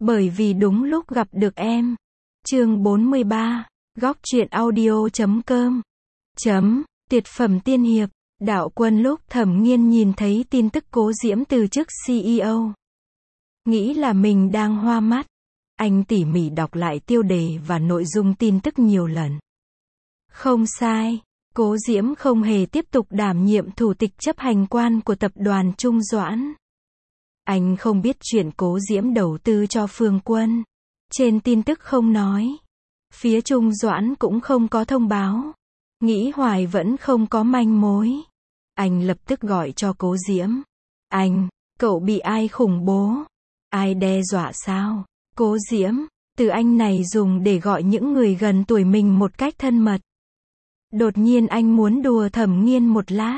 Bởi vì đúng lúc gặp được em. Chương 43, góc truyện audio.com. Tuyệt phẩm tiên hiệp, đạo quân. Lúc Thẩm Nghiên nhìn thấy tin tức Cố Diễm từ chức CEO, nghĩ là mình đang hoa mắt. Anh tỉ mỉ đọc lại tiêu đề và nội dung tin tức nhiều lần. Không sai, Cố Diễm không hề tiếp tục đảm nhiệm thủ tịch chấp hành quan của tập đoàn Trung Doãn. Anh không biết chuyện Cố Diễm đầu tư cho Phương Quân. Trên tin tức không nói. Phía Trung Doãn cũng không có thông báo. Nghĩ hoài vẫn không có manh mối. Anh lập tức gọi cho Cố Diễm. Anh, cậu bị ai khủng bố? Ai đe dọa sao? Cố Diễm, từ anh này dùng để gọi những người gần tuổi mình một cách thân mật. Đột nhiên anh muốn đùa Thẩm Nghiên một lát.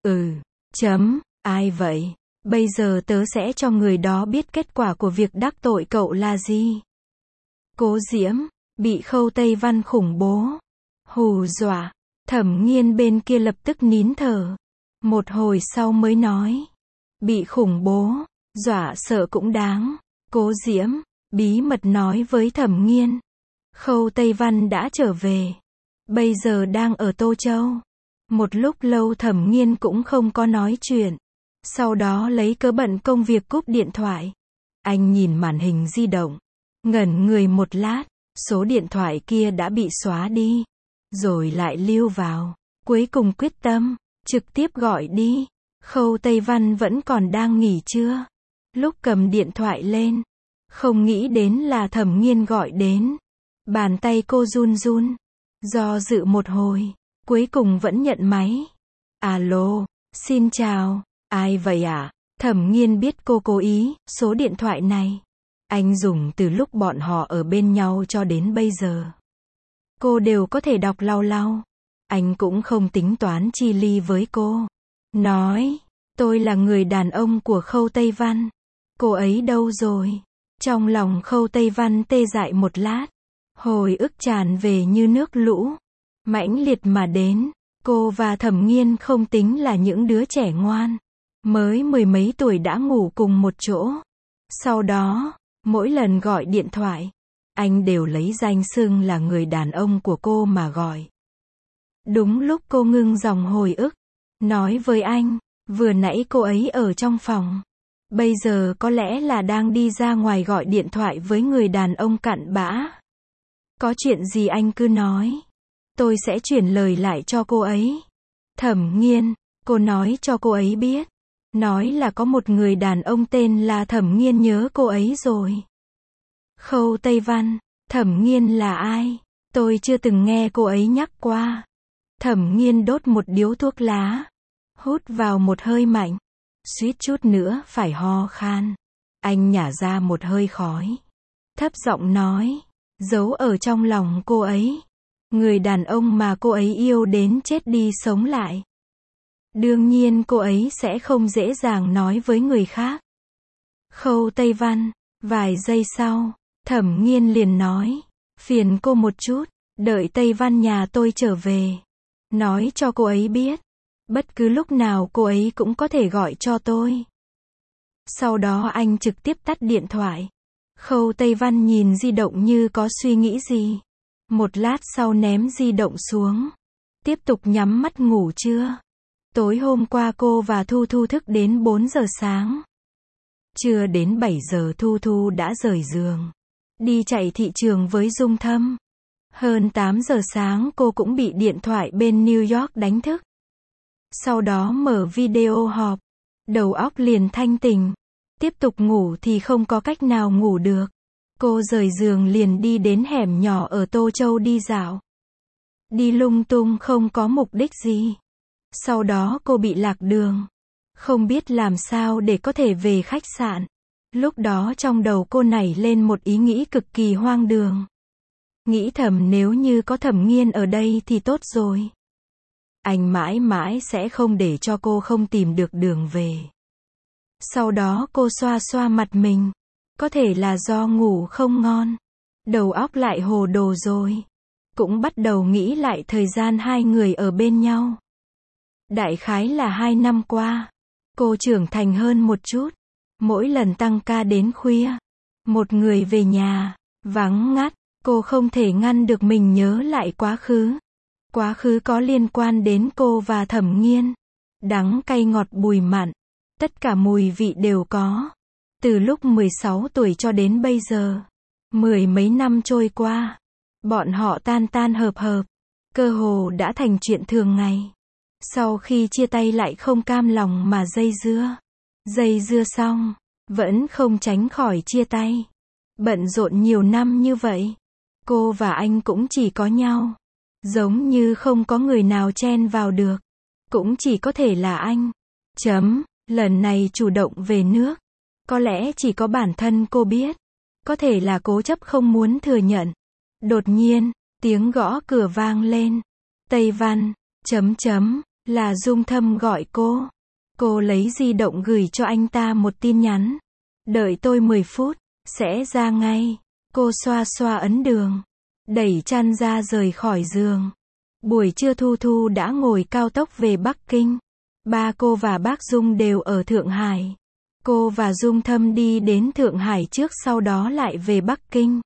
Ai vậy? Bây giờ tớ sẽ cho người đó biết kết quả của việc đắc tội cậu là gì. Cố Diễm, bị Khâu Tây Văn khủng bố. Hù dọa. Thẩm Nghiên bên kia lập tức nín thở. Một hồi sau mới nói. Bị khủng bố, dọa sợ cũng đáng. Cố Diễm, bí mật nói với Thẩm Nghiên. Khâu Tây Văn đã trở về. Bây giờ đang ở Tô Châu. Một lúc lâu Thẩm Nghiên cũng không có nói chuyện. Sau đó lấy cớ bận công việc cúp điện thoại. Anh nhìn màn hình di động. Ngẩn người một lát. Số điện thoại kia đã bị xóa đi. Rồi lại lưu vào. Cuối cùng quyết tâm. Trực tiếp gọi đi. Khâu Tây Văn vẫn còn đang nghỉ trưa. Lúc cầm điện thoại lên. Không nghĩ đến là Thẩm Nghiên gọi đến. Bàn tay cô run run. Do dự một hồi. Cuối cùng vẫn nhận máy. Alo, xin chào. Ai vậy ạ? Thẩm Nghiên biết cô cố ý, số điện thoại này. Anh dùng từ lúc bọn họ ở bên nhau cho đến bây giờ. Cô đều có thể đọc lau lau. Anh cũng không tính toán chi ly với cô. Nói, tôi là người đàn ông của Khâu Tây Văn. Cô ấy đâu rồi? Trong lòng Khâu Tây Văn tê dại một lát. Hồi ức tràn về như nước lũ. Mãnh liệt mà đến. Cô và Thẩm Nghiên không tính là những đứa trẻ ngoan. Mới mười mấy tuổi đã ngủ cùng một chỗ. Sau đó, mỗi lần gọi điện thoại, anh đều lấy danh xưng là người đàn ông của cô mà gọi. Đúng lúc cô ngưng dòng hồi ức, nói với anh, vừa nãy cô ấy ở trong phòng. Bây giờ có lẽ là đang đi ra ngoài gọi điện thoại với người đàn ông cặn bã. Có chuyện gì anh cứ nói. Tôi sẽ chuyển lời lại cho cô ấy. Thẩm Nghiên, cô nói cho cô ấy biết. Nói là có một người đàn ông tên là Thẩm Nghiên nhớ cô ấy rồi. Khâu Tây Văn, Thẩm Nghiên là ai? Tôi chưa từng nghe cô ấy nhắc qua. Thẩm Nghiên đốt một điếu thuốc lá. Hút vào một hơi mạnh. Suýt chút nữa phải ho khan. Anh nhả ra một hơi khói. Thấp giọng nói. Giấu ở trong lòng cô ấy. Người đàn ông mà cô ấy yêu đến chết đi sống lại. Đương nhiên cô ấy sẽ không dễ dàng nói với người khác. Khâu Tây Văn, vài giây sau, Thẩm Nghiên liền nói, phiền cô một chút, đợi Tây Văn nhà tôi trở về. Nói cho cô ấy biết, bất cứ lúc nào cô ấy cũng có thể gọi cho tôi. Sau đó anh trực tiếp tắt điện thoại. Khâu Tây Văn nhìn di động như có suy nghĩ gì. Một lát sau ném di động xuống. Tiếp tục nhắm mắt ngủ trưa. Tối hôm qua cô và Thu Thu thức đến 4 giờ sáng. Chưa đến 7 giờ Thu Thu đã rời giường. Đi chạy thị trường với Dung Thâm. Hơn 8 giờ sáng cô cũng bị điện thoại bên New York đánh thức. Sau đó mở video họp. Đầu óc liền thanh tỉnh. Tiếp tục ngủ thì không có cách nào ngủ được. Cô rời giường liền đi đến hẻm nhỏ ở Tô Châu đi dạo. Đi lung tung không có mục đích gì. Sau đó cô bị lạc đường. Không biết làm sao để có thể về khách sạn. Lúc đó trong đầu cô nảy lên một ý nghĩ cực kỳ hoang đường. Nghĩ thầm nếu như có Thẩm Nghiên ở đây thì tốt rồi. Anh mãi mãi sẽ không để cho cô không tìm được đường về. Sau đó cô xoa xoa mặt mình. Có thể là do ngủ không ngon. Đầu óc lại hồ đồ rồi. Cũng bắt đầu nghĩ lại thời gian hai người ở bên nhau. Đại khái là 2 năm qua. Cô trưởng thành hơn một chút. Mỗi lần tăng ca đến khuya. Một người về nhà, vắng ngắt, cô không thể ngăn được mình nhớ lại quá khứ. Quá khứ có liên quan đến cô và Thẩm Nghiên. Đắng cay ngọt bùi mặn, tất cả mùi vị đều có. Từ lúc 16 tuổi cho đến bây giờ, mười mấy năm trôi qua, bọn họ tan tan hợp hợp, cơ hồ đã thành chuyện thường ngày. Sau khi chia tay lại không cam lòng mà dây dưa. Dây dưa xong, vẫn không tránh khỏi chia tay. Bận rộn nhiều năm như vậy, cô và anh cũng chỉ có nhau. Giống như không có người nào chen vào được. Cũng chỉ có thể là anh. Lần này chủ động về nước. Có lẽ chỉ có bản thân cô biết. Có thể là cố chấp không muốn thừa nhận. Đột nhiên, tiếng gõ cửa vang lên. Tây Văn, là Dung Thâm gọi cô. Cô lấy di động gửi cho anh ta một tin nhắn. Đợi tôi 10 phút, sẽ ra ngay. Cô xoa xoa ấn đường. Đẩy chăn ra rời khỏi giường. Buổi trưa Thu Thu đã ngồi cao tốc về Bắc Kinh. Ba cô và bác Dung đều ở Thượng Hải. Cô và Dung Thâm đi đến Thượng Hải trước sau đó lại về Bắc Kinh.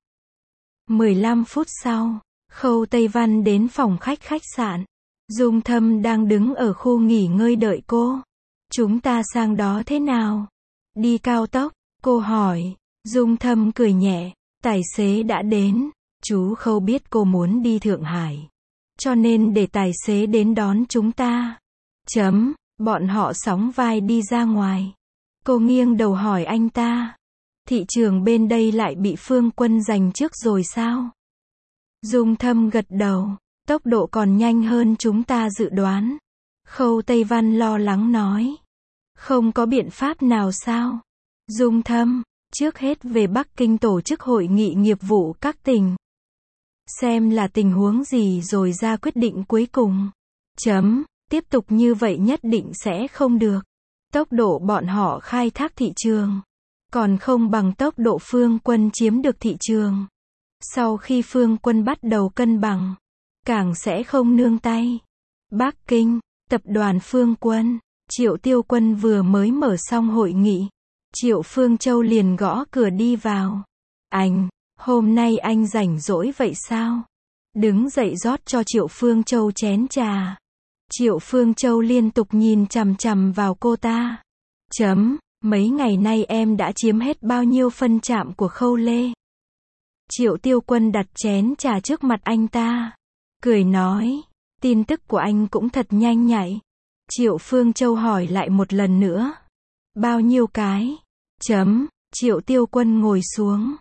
15 phút sau, Khâu Tây Văn đến phòng khách sạn. Dung Thâm đang đứng ở khu nghỉ ngơi đợi cô. Chúng ta sang đó thế nào? Đi cao tốc, cô hỏi. Dung Thâm cười nhẹ, tài xế đã đến. Chú Khâu biết cô muốn đi Thượng Hải, cho nên để tài xế đến đón chúng ta. Bọn họ sóng vai đi ra ngoài. Cô nghiêng đầu hỏi anh ta. Thị trường bên đây lại bị Phương Quân giành trước rồi sao? Dung Thâm gật đầu. Tốc độ còn nhanh hơn chúng ta dự đoán. Khâu Tây Văn lo lắng nói. Không có biện pháp nào sao? Dung Thâm, trước hết về Bắc Kinh tổ chức hội nghị nghiệp vụ các tỉnh. Xem là tình huống gì rồi ra quyết định cuối cùng. Tiếp tục như vậy nhất định sẽ không được. Tốc độ bọn họ khai thác thị trường còn không bằng tốc độ Phương Quân chiếm được thị trường. Sau khi Phương Quân bắt đầu cân bằng, càng sẽ không nương tay. Bắc Kinh, tập đoàn Phương Quân, Triệu Tiêu Quân vừa mới mở xong hội nghị. Triệu Phương Châu liền gõ cửa đi vào. Anh, hôm nay anh rảnh rỗi vậy sao? Đứng dậy rót cho Triệu Phương Châu chén trà. Triệu Phương Châu liên tục nhìn chằm chằm vào cô ta. Mấy ngày nay em đã chiếm hết bao nhiêu phân trạm của Khâu Lê? Triệu Tiêu Quân đặt chén trà trước mặt anh ta. Cười nói, tin tức của anh cũng thật nhanh nhạy. Triệu Phương Châu hỏi lại một lần nữa. Bao nhiêu cái? Triệu Tiêu Quân ngồi xuống.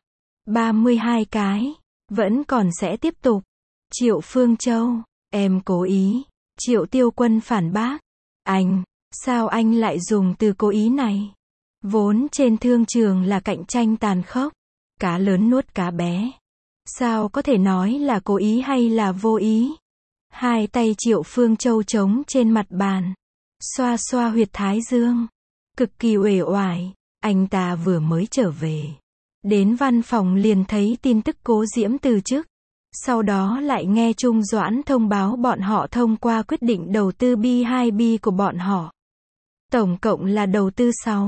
32 cái. Vẫn còn sẽ tiếp tục. Triệu Phương Châu, em cố ý. Triệu Tiêu Quân phản bác. Anh, sao anh lại dùng từ cố ý này? Vốn trên thương trường là cạnh tranh tàn khốc. Cá lớn nuốt cá bé. Sao có thể nói là cố ý hay là vô ý? Hai tay Triệu Phương Châu trống trên mặt bàn. Xoa xoa huyệt thái dương. Cực kỳ uể oải. Anh ta vừa mới trở về. Đến văn phòng liền thấy tin tức Cố Diễm từ chức. Sau đó lại nghe Trung Doãn thông báo bọn họ thông qua quyết định đầu tư B2B của bọn họ. Tổng cộng là đầu tư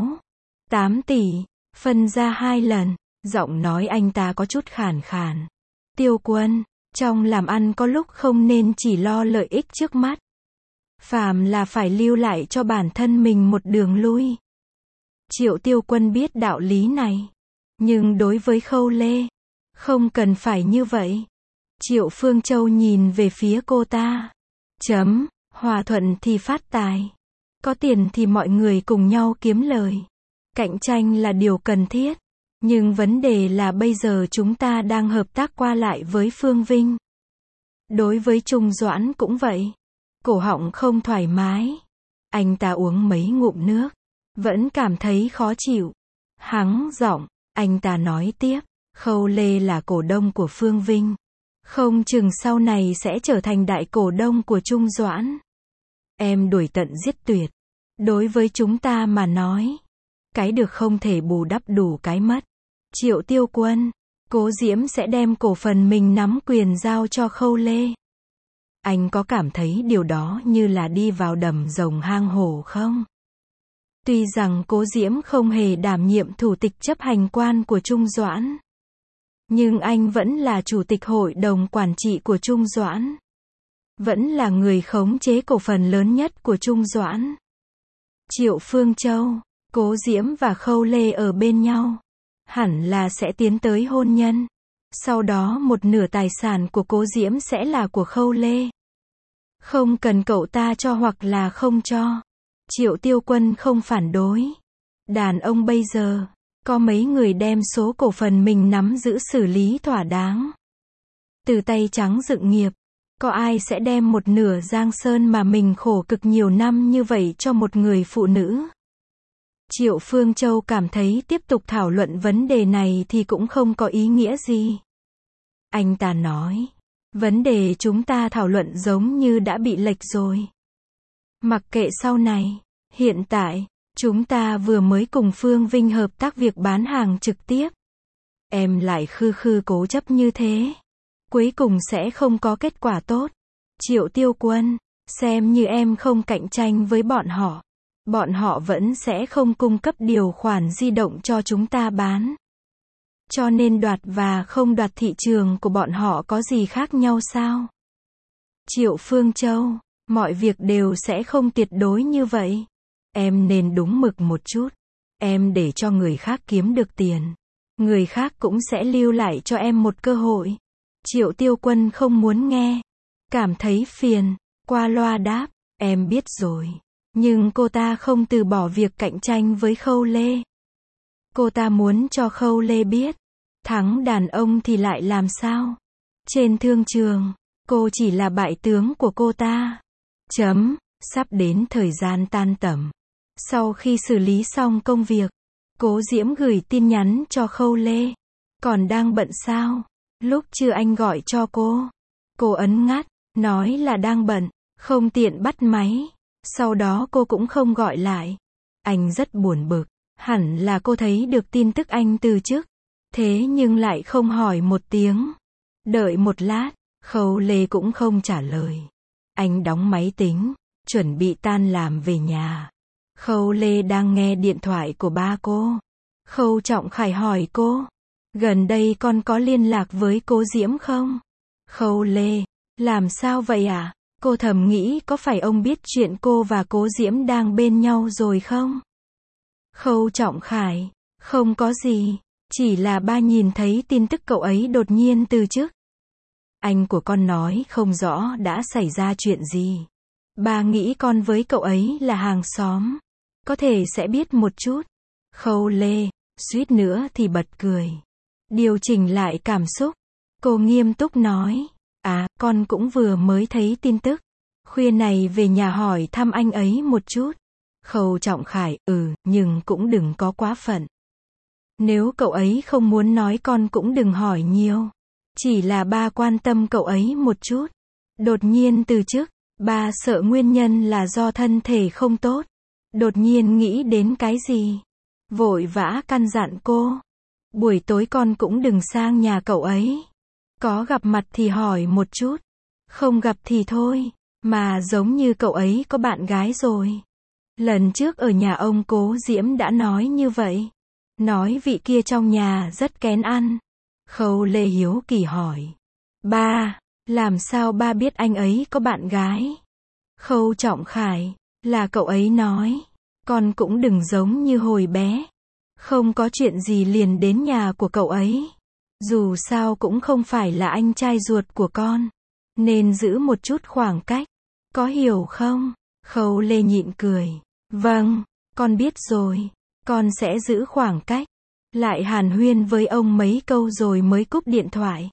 8 tỷ, phân ra 2 lần. Giọng nói anh ta có chút khàn khàn. Tiêu Quân, trong làm ăn có lúc không nên chỉ lo lợi ích trước mắt. Phàm là phải lưu lại cho bản thân mình một đường lui. Triệu Tiêu Quân biết đạo lý này. Nhưng đối với Khâu Lê, không cần phải như vậy. Triệu Phương Châu nhìn về phía cô ta. Hòa thuận thì phát tài. Có tiền thì mọi người cùng nhau kiếm lời. Cạnh tranh là điều cần thiết. Nhưng vấn đề là bây giờ chúng ta đang hợp tác qua lại với Phương Vinh. Đối với Trung Doãn cũng vậy. Cổ họng không thoải mái. Anh ta uống mấy ngụm nước. Vẫn cảm thấy khó chịu. Hắng giọng, anh ta nói tiếp. Khâu Lê là cổ đông của Phương Vinh. Không chừng sau này sẽ trở thành đại cổ đông của Trung Doãn. Em đuổi tận giết tuyệt. Đối với chúng ta mà nói, cái được không thể bù đắp đủ cái mất. Triệu Tiêu Quân, Cố Diễm sẽ đem cổ phần mình nắm quyền giao cho Khâu Lê. Anh có cảm thấy điều đó như là đi vào đầm rồng hang hổ không? Tuy rằng Cố Diễm không hề đảm nhiệm thủ tịch chấp hành quan của Trung Doãn, nhưng anh vẫn là chủ tịch hội đồng quản trị của Trung Doãn. Vẫn là người khống chế cổ phần lớn nhất của Trung Doãn. Triệu Phương Châu, Cố Diễm và Khâu Lê ở bên nhau. Hẳn là sẽ tiến tới hôn nhân. Sau đó một nửa tài sản của Cố Diễm sẽ là của Khâu Lê. Không cần cậu ta cho hoặc là không cho. Triệu Tiêu Quân không phản đối. Đàn ông bây giờ, có mấy người đem số cổ phần mình nắm giữ xử lý thỏa đáng. Từ tay trắng dựng nghiệp, có ai sẽ đem một nửa giang sơn mà mình khổ cực nhiều năm như vậy cho một người phụ nữ? Triệu Phương Châu cảm thấy tiếp tục thảo luận vấn đề này thì cũng không có ý nghĩa gì. Anh ta nói, vấn đề chúng ta thảo luận giống như đã bị lệch rồi. Mặc kệ sau này, hiện tại, chúng ta vừa mới cùng Phương Vinh hợp tác việc bán hàng trực tiếp. Em lại khư cố chấp như thế. Cuối cùng sẽ không có kết quả tốt. Triệu Tiêu Quân, xem như em không cạnh tranh với bọn họ. Bọn họ vẫn sẽ không cung cấp điều khoản di động cho chúng ta bán. Cho nên đoạt và không đoạt thị trường của bọn họ có gì khác nhau sao? Triệu Phương Châu, mọi việc đều sẽ không tuyệt đối như vậy. Em nên đúng mực một chút. Em để cho người khác kiếm được tiền. Người khác cũng sẽ lưu lại cho em một cơ hội. Triệu Tiêu Quân không muốn nghe. Cảm thấy phiền. Qua loa đáp. Em biết rồi. Nhưng cô ta không từ bỏ việc cạnh tranh với Khâu Lê. Cô ta muốn cho Khâu Lê biết. Thắng đàn ông thì lại làm sao? Trên thương trường, cô chỉ là bại tướng của cô ta. Sắp đến thời gian tan tầm. Sau khi xử lý xong công việc, Cố Diễm gửi tin nhắn cho Khâu Lê. Còn đang bận sao? Lúc trưa anh gọi cho cô. Cô ấn ngắt, nói là đang bận, không tiện bắt máy. Sau đó cô cũng không gọi lại. Anh rất buồn bực. Hẳn là cô thấy được tin tức anh từ chức. Thế nhưng lại không hỏi một tiếng. Đợi một lát, Khâu Lê cũng không trả lời. Anh đóng máy tính, chuẩn bị tan làm về nhà. Khâu Lê đang nghe điện thoại của ba cô. Khâu Trọng Khải hỏi cô. Gần đây con có liên lạc với Cố Diễm không? Khâu Lê. Làm sao vậy à? Cô thầm nghĩ có phải ông biết chuyện cô và Cố Diễm đang bên nhau rồi không? Khâu Trọng Khải. Không có gì. Chỉ là ba nhìn thấy tin tức cậu ấy đột nhiên từ chức. Anh của con nói không rõ đã xảy ra chuyện gì. Ba nghĩ con với cậu ấy là hàng xóm. Có thể sẽ biết một chút. Khâu Lê, suýt nữa thì bật cười. Điều chỉnh lại cảm xúc. Cô nghiêm túc nói. À, con cũng vừa mới thấy tin tức. Khuya này về nhà hỏi thăm anh ấy một chút. Khâu Trọng Khải, nhưng cũng đừng có quá phận. Nếu cậu ấy không muốn nói con cũng đừng hỏi nhiều. Chỉ là ba quan tâm cậu ấy một chút. Đột nhiên từ chức, ba sợ nguyên nhân là do thân thể không tốt. Đột nhiên nghĩ đến cái gì? Vội vã căn dặn cô. Buổi tối con cũng đừng sang nhà cậu ấy. Có gặp mặt thì hỏi một chút. Không gặp thì thôi. Mà giống như cậu ấy có bạn gái rồi. Lần trước ở nhà ông Cố Diễm đã nói như vậy. Nói vị kia trong nhà rất kén ăn. Khâu Lê hiếu kỳ hỏi. Ba, làm sao ba biết anh ấy có bạn gái? Khâu Trọng Khải, là cậu ấy nói. Con cũng đừng giống như hồi bé. Không có chuyện gì liền đến nhà của cậu ấy. Dù sao cũng không phải là anh trai ruột của con. Nên giữ một chút khoảng cách. Có hiểu không? Khâu Lê nhịn cười. Vâng, con biết rồi. Con sẽ giữ khoảng cách. Lại hàn huyên với ông mấy câu rồi mới cúp điện thoại.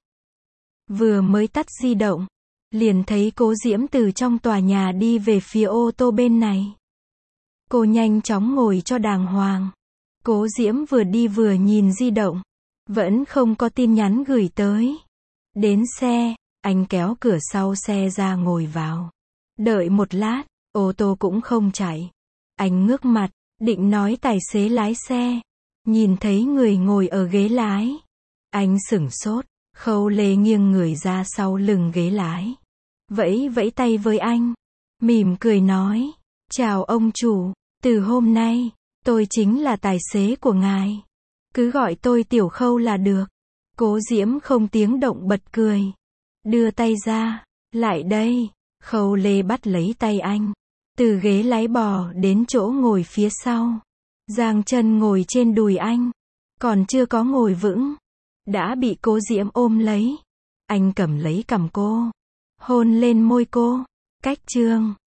Vừa mới tắt di động, liền thấy Cố Diễm từ trong tòa nhà đi về phía ô tô bên này. Cô nhanh chóng ngồi cho đàng hoàng. Cố Diễm vừa đi vừa nhìn di động. Vẫn không có tin nhắn gửi tới. Đến xe, anh kéo cửa sau xe ra ngồi vào. Đợi một lát, ô tô cũng không chạy. Anh ngước mặt, định nói tài xế lái xe. Nhìn thấy người ngồi ở ghế lái. Anh sửng sốt. Khâu Lê nghiêng người ra sau lưng ghế lái. Vẫy vẫy tay với anh. Mỉm cười nói. Chào ông chủ. Từ hôm nay, Tôi chính là tài xế của ngài. Cứ gọi tôi Tiểu Khâu là được. Cố Diễm không tiếng động bật cười. Đưa tay ra. Lại đây. Khâu Lê bắt lấy tay anh. Từ ghế lái bò đến chỗ ngồi phía sau. Giang chân ngồi trên đùi anh. Còn chưa có ngồi vững. Đã bị Cố Diễm ôm lấy. Anh cầm lấy cằm cô. Hôn lên môi cô. Cách chương.